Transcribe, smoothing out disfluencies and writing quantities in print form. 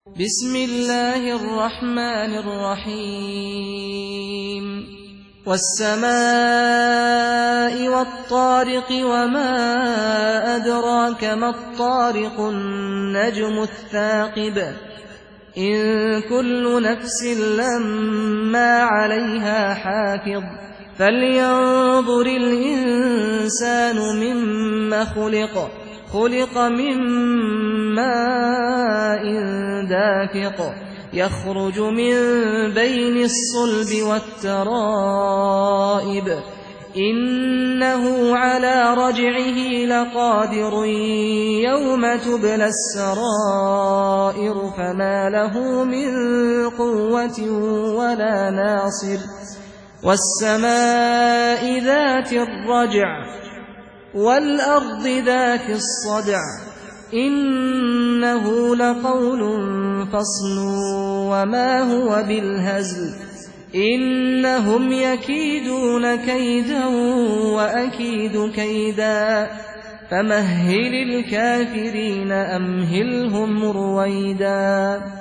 بسم الله الرحمن الرحيم والسماء والطارق وما أدراك ما الطارق النجم الثاقب إن كل نفس لما عليها حافظ فلينظر الإنسان مما خلق من ماء دافق يخرج من بين الصلب والترائب إنه على رجعه لقادر يوم تبلى السرائر فما له من قوة ولا ناصر والسماء ذات الرجع والأرض ذات الصدع إنه لقول فصل وما هو بالهزل إنهم يكيدون كيدا وأكيد كيدا فمهل الكافرين أمهلهم رويدا